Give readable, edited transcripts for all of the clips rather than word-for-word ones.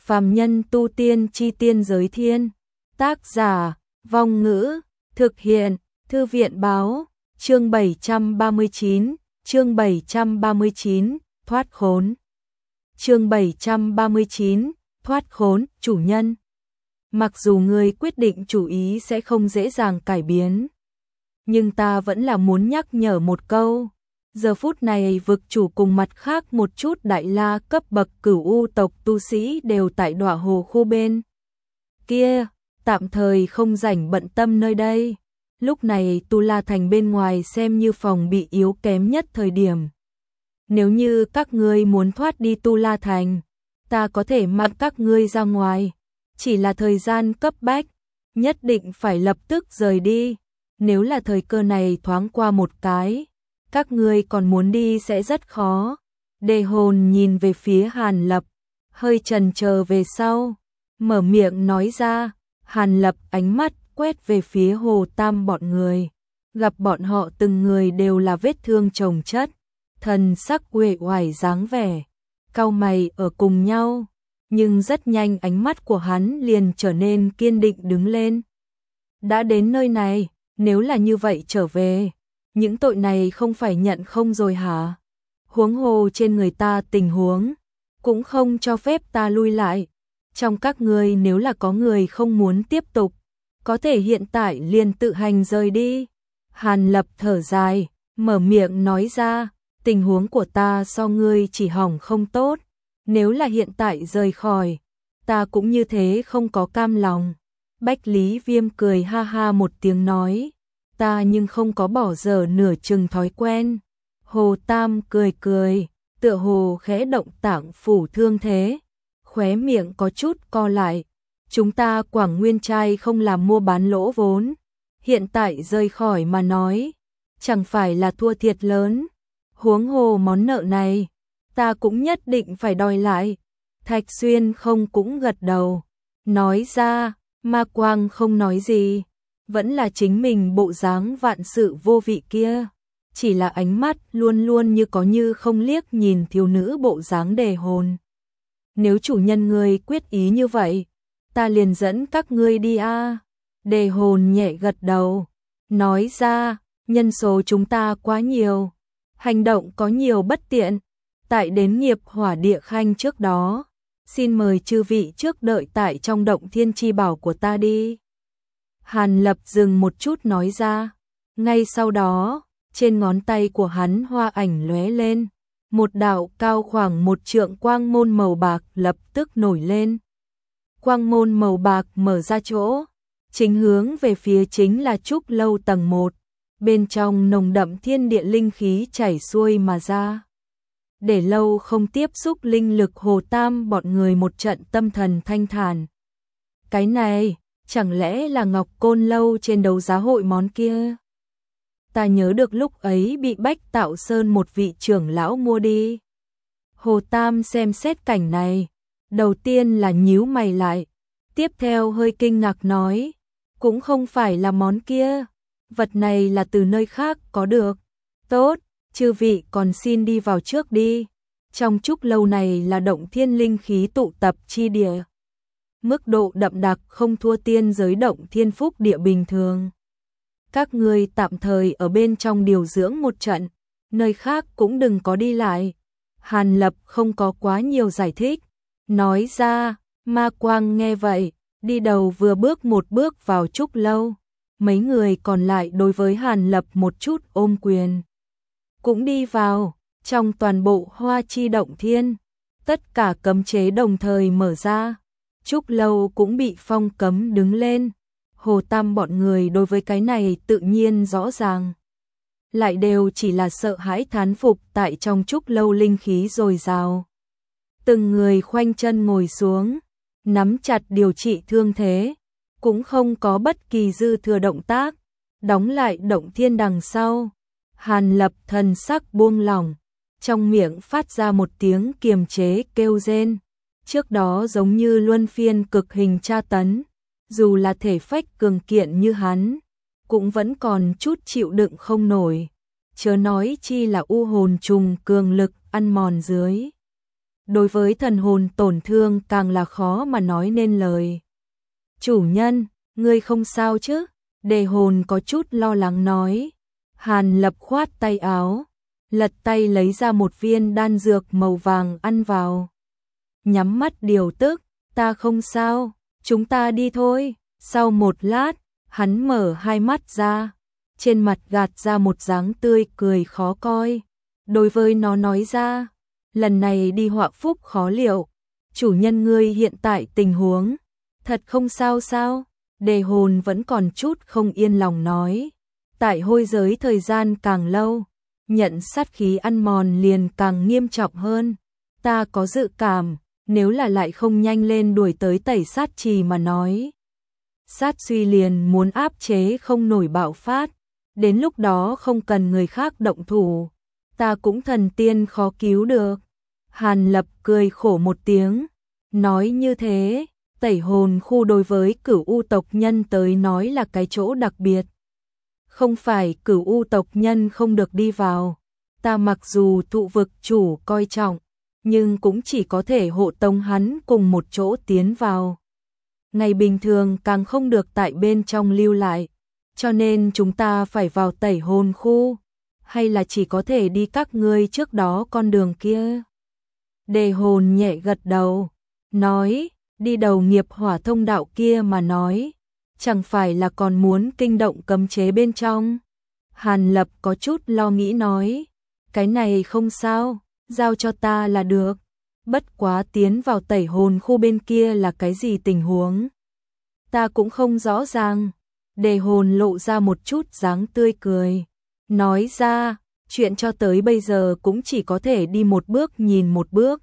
Phàm nhân tu tiên chi tiên giới thiên. Tác giả, Vong Ngữ, thực hiện, Thư viện báo, chương 739, thoát khốn. Chương 739, thoát khốn, chủ nhân. Mặc dù ngươi quyết định chủ ý sẽ không dễ dàng cải biến, nhưng ta vẫn là muốn nhắc nhở một câu. Giờ phút này vực chủ cùng mặt khác một chút đại la cấp bậc cửu u tộc tu sĩ đều tại Đọa Hồ khu bên kia, tạm thời không rảnh bận tâm nơi đây. Lúc này Tu La Thành bên ngoài xem như phòng bị yếu kém nhất thời điểm. Nếu như các ngươi muốn thoát đi Tu La Thành, ta có thể mang các ngươi ra ngoài. Chỉ là thời gian cấp bách, nhất định phải lập tức rời đi. Nếu là thời cơ này thoáng qua một cái, các ngươi còn muốn đi sẽ rất khó. Đề Hồn nhìn về phía Hàn Lập, hơi chần chờ về sau, mở miệng nói ra. Hàn Lập ánh mắt quét về phía Hồ Tam bọn người, gặp bọn họ từng người đều là vết thương chồng chất, thần sắc uể oải dáng vẻ, cau mày ở cùng nhau, nhưng rất nhanh ánh mắt của hắn liền trở nên kiên định đứng lên. Đã đến nơi này, nếu là như vậy trở về, những tội này không phải nhận không rồi hả? Huống hồ trên người ta tình huống, cũng không cho phép ta lui lại. Trong các ngươi nếu là có người không muốn tiếp tục, có thể hiện tại liền tự hành rời đi. Hàn Lập thở dài, mở miệng nói ra, tình huống của ta so ngươi chỉ hỏng không tốt. Nếu là hiện tại rời khỏi, ta cũng như thế không có cam lòng. Bách Lý Viêm cười ha ha một tiếng nói, ta nhưng không có bỏ dở nửa chừng thói quen. Hồ Tam cười cười, tựa hồ khẽ động tạng phủ thương thế, khóe miệng có chút co lại. Chúng ta Quảng Nguyên trai không làm mua bán lỗ vốn, hiện tại rời khỏi mà nói, chẳng phải là thua thiệt lớn. Huống hồ món nợ này, ta cũng nhất định phải đòi lại. Thạch Xuyên không cũng gật đầu, nói ra. Ma Quang không nói gì, vẫn là chính mình bộ dáng vạn sự vô vị kia, chỉ là ánh mắt luôn luôn như có như không liếc nhìn thiếu nữ bộ dáng Đề Hồn. Nếu chủ nhân ngươi quyết ý như vậy, ta liền dẫn các ngươi đi a. Đề Hồn nhẹ gật đầu, nói ra, nhân số chúng ta quá nhiều, hành động có nhiều bất tiện, tại đến Nghiệp Hỏa Địa Khanh trước đó, xin mời chư vị trước đợi tại trong động thiên chi bảo của ta đi. Hàn Lập dừng một chút nói ra, ngay sau đó, trên ngón tay của hắn hoa ảnh lóe lên, một đạo cao khoảng 1 trượng quang môn màu bạc lập tức nổi lên. Quang môn màu bạc mở ra chỗ, chính hướng về phía chính là trúc lâu tầng 1, bên trong nồng đậm thiên địa linh khí chảy xuôi mà ra. Để lâu không tiếp xúc linh lực Hồ Tam bọn người một trận tâm thần thanh thản. Cái này, chẳng lẽ là Ngọc Côn lâu trên đấu giá hội món kia? Ta nhớ được lúc ấy bị Bách Tạo Sơn một vị trưởng lão mua đi. Hồ Tam xem xét cảnh này, đầu tiên là nhíu mày lại, tiếp theo hơi kinh ngạc nói, cũng không phải là món kia, vật này là từ nơi khác có được. Tốt, chư vị còn xin đi vào trước đi. Trong trúc lâu này là động thiên linh khí tụ tập chi địa. Mức độ đậm đặc không thua tiên giới động thiên phúc địa bình thường. Các ngươi tạm thời ở bên trong điều dưỡng một trận, nơi khác cũng đừng có đi lại. Hàn Lập không có quá nhiều giải thích, nói ra. Ma Quang nghe vậy, đi đầu vừa bước một bước vào trúc lâu. Mấy người còn lại đối với Hàn Lập một chút ôm quyền, cũng đi vào. Trong toàn bộ Hoa Chi động thiên, tất cả cấm chế đồng thời mở ra, trúc lâu cũng bị phong cấm đứng lên. Hồ Tam bọn người đối với cái này tự nhiên rõ ràng, lại đều chỉ là sợ hãi thán phục tại trong trúc lâu linh khí dồi dào. Từng người khoanh chân ngồi xuống, nắm chặt điều trị thương thế, cũng không có bất kỳ dư thừa động tác, đóng lại động thiên đằng sau. Hàn Lập thần sắc buông lỏng, trong miệng phát ra một tiếng kiềm chế kêu rên. Trước đó giống như luân phiên cực hình tra tấn, dù là thể phách cường kiện như hắn, cũng vẫn còn chút chịu đựng không nổi, chớ nói chi là u hồn trùng cường lực ăn mòn dưới. đối với thần hồn tổn thương càng là khó mà nói nên lời. Chủ nhân, ngươi không sao chứ? Đề hồn có chút lo lắng nói. Hàn Lập khoát tay áo, lật tay lấy ra một viên đan dược màu vàng ăn vào. Nhắm mắt điều tức, ta không sao, chúng ta đi thôi. Sau một lát, hắn mở hai mắt ra, trên mặt gạt ra một dáng tươi cười khó coi. Đối với nó nói ra, lần này đi họa phúc khó liệu, chủ nhân ngươi hiện tại tình huống, thật không sao sao? Đề hồn vẫn còn chút không yên lòng nói. Tại hôi giới thời gian càng lâu, nhận sát khí ăn mòn liền càng nghiêm trọng hơn. Ta có dự cảm, nếu là lại không nhanh lên đuổi tới tẩy sát trì mà nói, sát suy liền muốn áp chế không nổi bạo phát. Đến lúc đó không cần người khác động thủ, ta cũng thần tiên khó cứu được. Hàn Lập cười khổ một tiếng, nói như thế, tẩy hồn khu đối với Cửu U tộc nhân tới nói là cái chỗ đặc biệt. Không phải Cửu U tộc nhân không được đi vào, ta mặc dù thụ vực chủ coi trọng, nhưng cũng chỉ có thể hộ tống hắn cùng một chỗ tiến vào. Ngày bình thường càng không được tại bên trong lưu lại, cho nên chúng ta phải vào tẩy hồn khu, hay là chỉ có thể đi các ngươi trước đó con đường kia? Đề hồn nhẹ gật đầu, nói, đi đầu nghiệp hỏa thông đạo kia mà nói, chẳng phải là còn muốn kinh động cấm chế bên trong. Hàn Lập có chút lo nghĩ nói, cái này không sao, giao cho ta là được. Bất quá tiến vào tẩy hồn khu bên kia là cái gì tình huống, ta cũng không rõ ràng. Đề hồn lộ ra một chút dáng tươi cười, nói ra, chuyện cho tới bây giờ cũng chỉ có thể đi một bước nhìn một bước.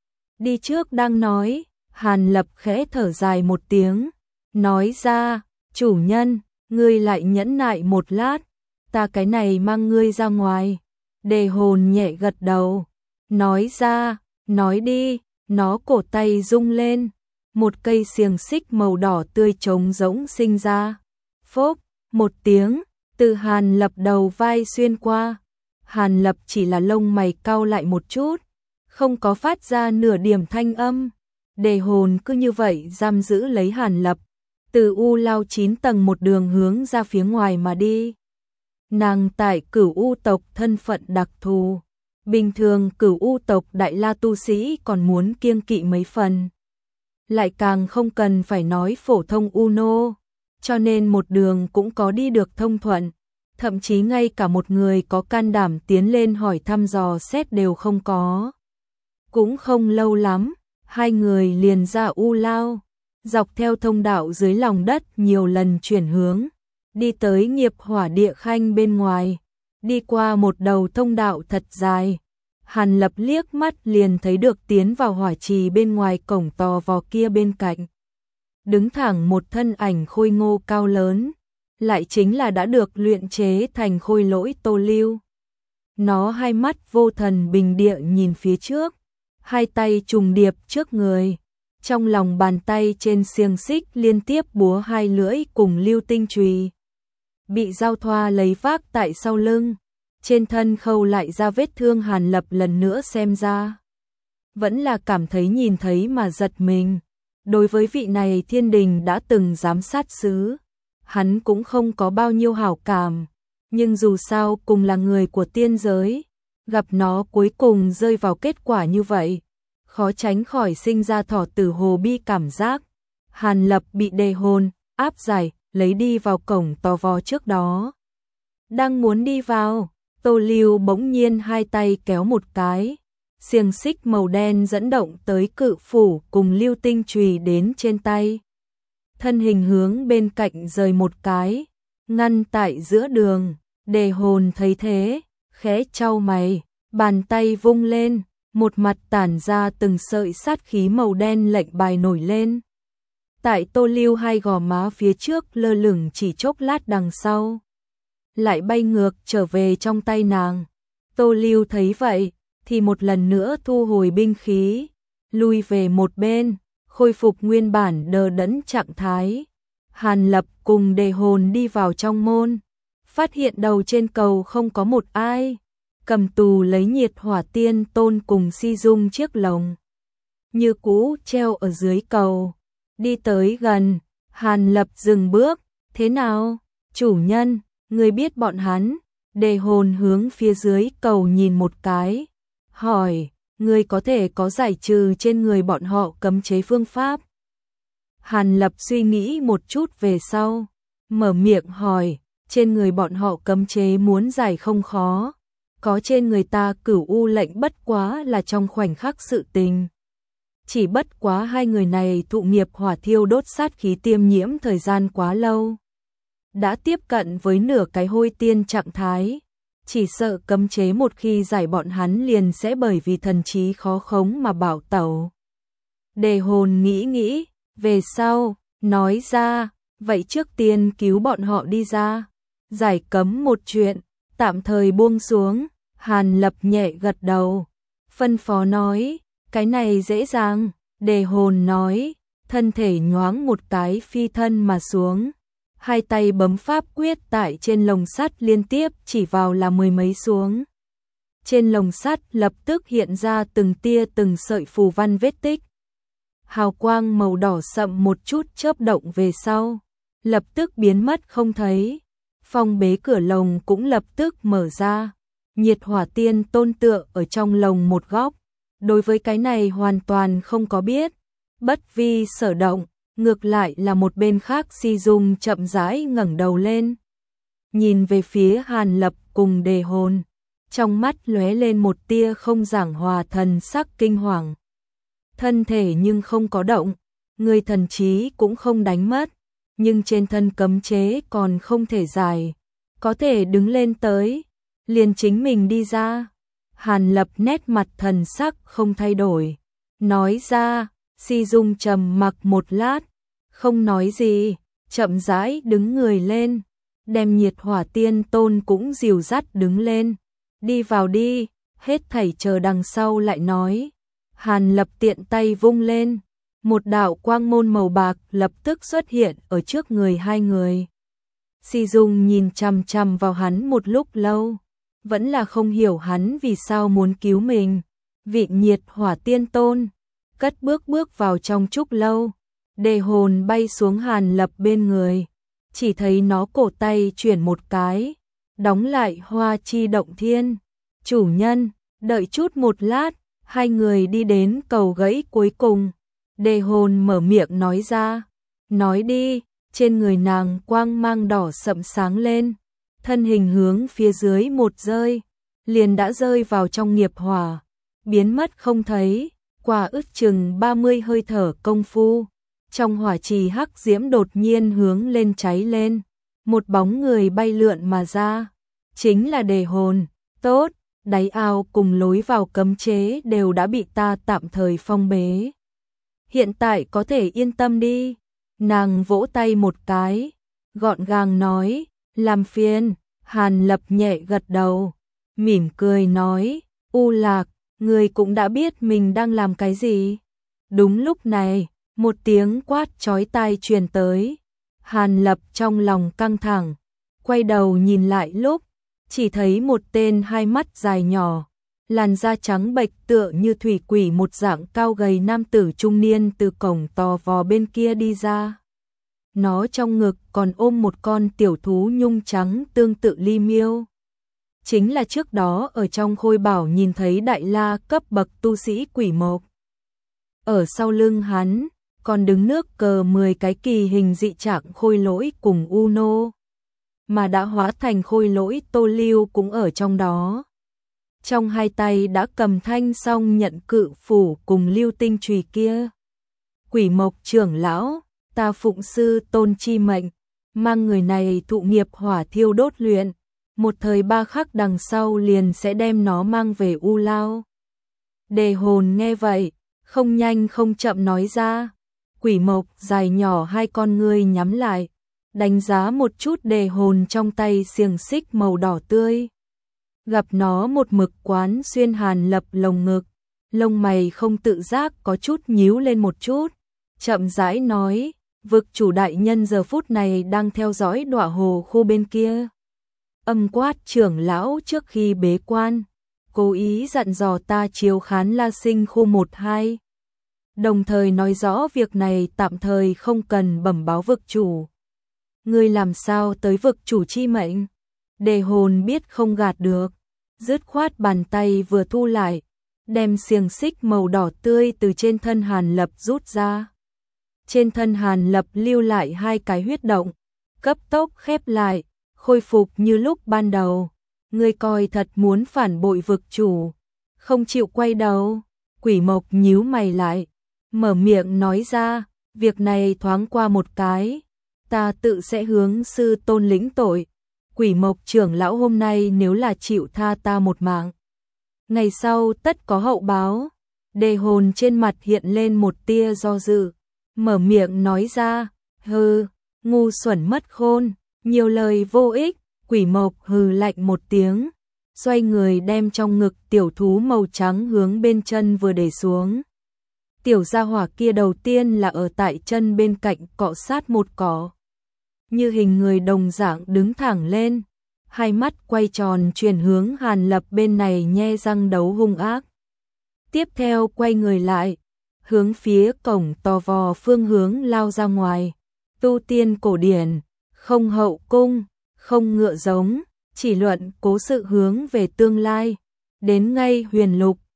Đi trước đang nói, Hàn Lập khẽ thở dài một tiếng, nói ra, chủ nhân, ngươi lại nhẫn nại một lát, ta cái này mang ngươi ra ngoài. Đề hồn nhẹ gật đầu, nói ra, nói đi. Nó cổ tay rung lên, một cây xiềng xích màu đỏ tươi trống rỗng sinh ra. Phốc, một tiếng, từ Hàn Lập đầu vai xuyên qua. Hàn Lập chỉ là lông mày cau lại một chút, không có phát ra nửa điểm thanh âm. Đề hồn cứ như vậy giam giữ lấy Hàn Lập, từ U Lao 9 tầng một đường hướng ra phía ngoài mà đi. Nàng tại Cửu U tộc thân phận đặc thù, bình thường Cửu U tộc đại la tu sĩ còn muốn kiêng kỵ mấy phần, lại càng không cần phải nói phổ thông U nô, cho nên một đường cũng có đi được thông thuận, thậm chí ngay cả một người có can đảm tiến lên hỏi thăm dò xét đều không có. Cũng không lâu lắm, hai người liền ra U Lao, dọc theo thông đạo dưới lòng đất nhiều lần chuyển hướng, đi tới nghiệp hỏa địa khanh bên ngoài, đi qua một đầu thông đạo thật dài. Hàn Lập liếc mắt liền thấy được tiến vào hỏa trì bên ngoài cổng tò vò kia bên cạnh. Đứng thẳng một thân ảnh khôi ngô cao lớn, lại chính là đã được luyện chế thành khôi lỗi Tô Lưu. Nó hai mắt vô thần bình địa nhìn phía trước, hai tay trùng điệp trước người, trong lòng bàn tay trên xiềng xích liên tiếp búa hai lưỡi cùng lưu tinh chùy, bị giao thoa lấy vác tại sau lưng, trên thân khâu lại ra vết thương. Hàn Lập lần nữa xem ra, vẫn là cảm thấy nhìn thấy mà giật mình. Đối với vị này thiên đình đã từng giám sát sứ, hắn cũng không có bao nhiêu hảo cảm, nhưng dù sao cùng là người của tiên giới, gặp nó cuối cùng rơi vào kết quả như vậy, khó tránh khỏi sinh ra thỏ tử hồ bi cảm giác. Hàn Lập bị đề hồn áp giải lấy đi vào cổng tò vò trước đó, đang muốn đi vào, Tô Lưu bỗng nhiên hai tay kéo một cái, xiềng xích màu đen dẫn động tới cự phủ cùng lưu tinh chùy đến trên tay. Thân hình hướng bên cạnh rời một cái, ngăn tại giữa đường. Đề hồn thấy thế, khẽ chau mày, bàn tay vung lên, một mặt tản ra từng sợi sát khí màu đen lệnh bài nổi lên. Tại Tô Lưu hai gò má phía trước lơ lửng, chỉ chốc lát đằng sau lại bay ngược trở về trong tay nàng. Tô Lưu thấy vậy thì một lần nữa thu hồi binh khí, lui về một bên, khôi phục nguyên bản đờ đẫn trạng thái. Hàn Lập cùng đề hồn đi vào trong môn, phát hiện đầu trên cầu không có một ai, cầm tù lấy nhiệt hỏa tiên tôn cùng si dung chiếc lồng. như cũ treo ở dưới cầu. Đi tới gần, Hàn Lập dừng bước, thế nào? Chủ nhân, người biết bọn hắn? Đề hồn hướng phía dưới cầu nhìn một cái, hỏi, người có thể có giải trừ trên người bọn họ cấm chế phương pháp? Hàn Lập suy nghĩ một chút về sau, mở miệng hỏi, trên người bọn họ cấm chế muốn giải không khó, có trên người ta Cửu U lệnh bất quá là trong khoảnh khắc sự tình. Chỉ bất quá hai người này thụ nghiệp hỏa thiêu đốt sát khí tiêm nhiễm thời gian quá lâu, đã tiếp cận với nửa cái hôi tiên trạng thái, chỉ sợ cấm chế một khi giải bọn hắn liền sẽ bởi vì thần trí khó khống mà bảo tẩu. Đề hồn nghĩ nghĩ, về sau, nói ra, vậy trước tiên cứu bọn họ đi ra, giải cấm một chuyện, tạm thời buông xuống. Hàn Lập nhẹ gật đầu, phân phó nói, cái này dễ dàng. Đề hồn nói, thân thể nhoáng một cái phi thân mà xuống, hai tay bấm pháp quyết tại trên lồng sắt liên tiếp chỉ vào là mười mấy xuống. Trên lồng sắt lập tức hiện ra từng tia từng sợi phù văn vết tích. Hào quang màu đỏ sậm một chút chớp động về sau, lập tức biến mất không thấy. Phong bế cửa lồng cũng lập tức mở ra. Nhiệt hỏa tiên tôn tựa ở trong lồng một góc, đối với cái này hoàn toàn không có biết, bất vi sở động, ngược lại là một bên khác Si Dung chậm rãi ngẩng đầu lên, nhìn về phía Hàn Lập cùng Đề hồn, trong mắt lóe lên một tia không giảng hòa thần sắc kinh hoàng. Thân thể nhưng không có động, người thần trí cũng không đánh mất, nhưng trên thân cấm chế còn không thể giải, có thể đứng lên tới, liền chính mình đi ra. Hàn Lập nét mặt thần sắc không thay đổi, nói ra. Si Dung trầm mặc một lát, không nói gì, chậm rãi đứng người lên, đem nhiệt hỏa tiên tôn cũng dìu dắt đứng lên, đi vào đi, hết thảy chờ đằng sau lại nói. Hàn Lập tiện tay vung lên, một đạo quang môn màu bạc lập tức xuất hiện ở trước người hai người. Si Dung nhìn chằm chằm vào hắn một lúc lâu, vẫn là không hiểu hắn vì sao muốn cứu mình. Vị nhiệt hỏa tiên tôn cất bước vào trong trúc lâu, Đề hồn bay xuống Hàn Lập bên người, chỉ thấy nó cổ tay chuyển một cái, đóng lại hoa chi động thiên. Chủ nhân, đợi chút một lát. Hai người đi đến cầu gãy cuối cùng, Đề hồn mở miệng nói ra, nói đi. Trên người nàng quang mang đỏ sậm sáng lên, thân hình hướng phía dưới một rơi, liền đã rơi vào trong nghiệp hỏa, biến mất không thấy. Qua ước chừng 30 hơi thở công phu, trong hỏa trì hắc diễm đột nhiên hướng lên cháy lên, một bóng người bay lượn mà ra, chính là Đề hồn. Tốt, đáy ao cùng lối vào cấm chế đều đã bị ta tạm thời phong bế, hiện tại có thể yên tâm đi. Nàng vỗ tay một cái, gọn gàng nói, làm phiền. Hàn Lập nhẹ gật đầu, mỉm cười nói, U Lạc, người cũng đã biết mình đang làm cái gì. Đúng lúc này, một tiếng quát chói tai truyền tới. Hàn Lập trong lòng căng thẳng, quay đầu nhìn lại lúc, chỉ thấy một tên hai mắt dài nhỏ, làn da trắng bệch tựa như thủy quỷ một dạng cao gầy nam tử trung niên từ cổng tò vò bên kia đi ra. Nó trong ngực còn ôm một con tiểu thú nhung trắng tương tự ly miêu. Chính là trước đó ở trong khôi bảo nhìn thấy đại la cấp bậc tu sĩ quỷ mộc. Ở sau lưng hắn, còn đứng nước cờ 10 cái kỳ hình dị trạng khôi lỗi cùng Uno, mà đã hóa thành khôi lỗi Tô Lưu cũng ở trong đó. Trong hai tay đã cầm thanh song nhận cự phủ cùng lưu tinh chùy kia. Quỷ mộc trưởng lão, ta phụng sư tôn chi mệnh, mang người này thụ nghiệp hỏa thiêu đốt luyện, một thời ba khắc đằng sau liền sẽ đem nó mang về U Lao. Đề hồn nghe vậy, không nhanh không chậm nói ra. Quỷ mộc dài nhỏ hai con ngươi nhắm lại, đánh giá một chút đề hồn trong tay xiềng xích màu đỏ tươi. Gặp nó một mực quán xuyên Hàn Lập lồng ngực, lông mày không tự giác có chút nhíu lên một chút, chậm rãi nói, vực chủ đại nhân giờ phút này đang theo dõi đọa hồ khu bên kia. Âm quát trưởng lão trước khi bế quan, cố ý dặn dò ta chiếu khán La Sinh khu 1-2. đồng thời nói rõ việc này tạm thời không cần bẩm báo vực chủ. Ngươi làm sao tới vực chủ chi mệnh? Đề hồn biết không gạt được, dứt khoát bàn tay vừa thu lại, đem xiềng xích màu đỏ tươi từ trên thân Hàn Lập rút ra. Trên thân Hàn Lập lưu lại 2 cái huyết động, cấp tốc khép lại, khôi phục như lúc ban đầu. Ngươi coi thật muốn phản bội vực chủ, không chịu quay đầu. Quỷ Mộc nhíu mày lại, mở miệng nói ra, việc này thoáng qua một cái, ta tự sẽ hướng sư tôn lĩnh tội. Quỷ Mộc trưởng lão hôm nay nếu là chịu tha ta một mạng, ngày sau tất có hậu báo. Đề hồn trên mặt hiện lên một tia do dự, mở miệng nói ra, hừ, ngu xuẩn mất khôn, nhiều lời vô ích. Quỷ Mộc hừ lạnh một tiếng, xoay người đem trong ngực tiểu thú màu trắng hướng bên chân vừa để xuống. Tiểu gia hỏa kia đầu tiên là ở tại chân bên cạnh cọ sát một cỏ, như hình người đồng dạng đứng thẳng lên, hai mắt quay tròn chuyển hướng Hàn Lập bên này nhe răng đấu hung ác. Tiếp theo quay người lại, hướng phía cổng to vò phương hướng lao ra ngoài. Tu tiên cổ điển, không hậu cung, không ngựa giống, chỉ luận cố sự hướng về tương lai. Đến ngay huyền lục,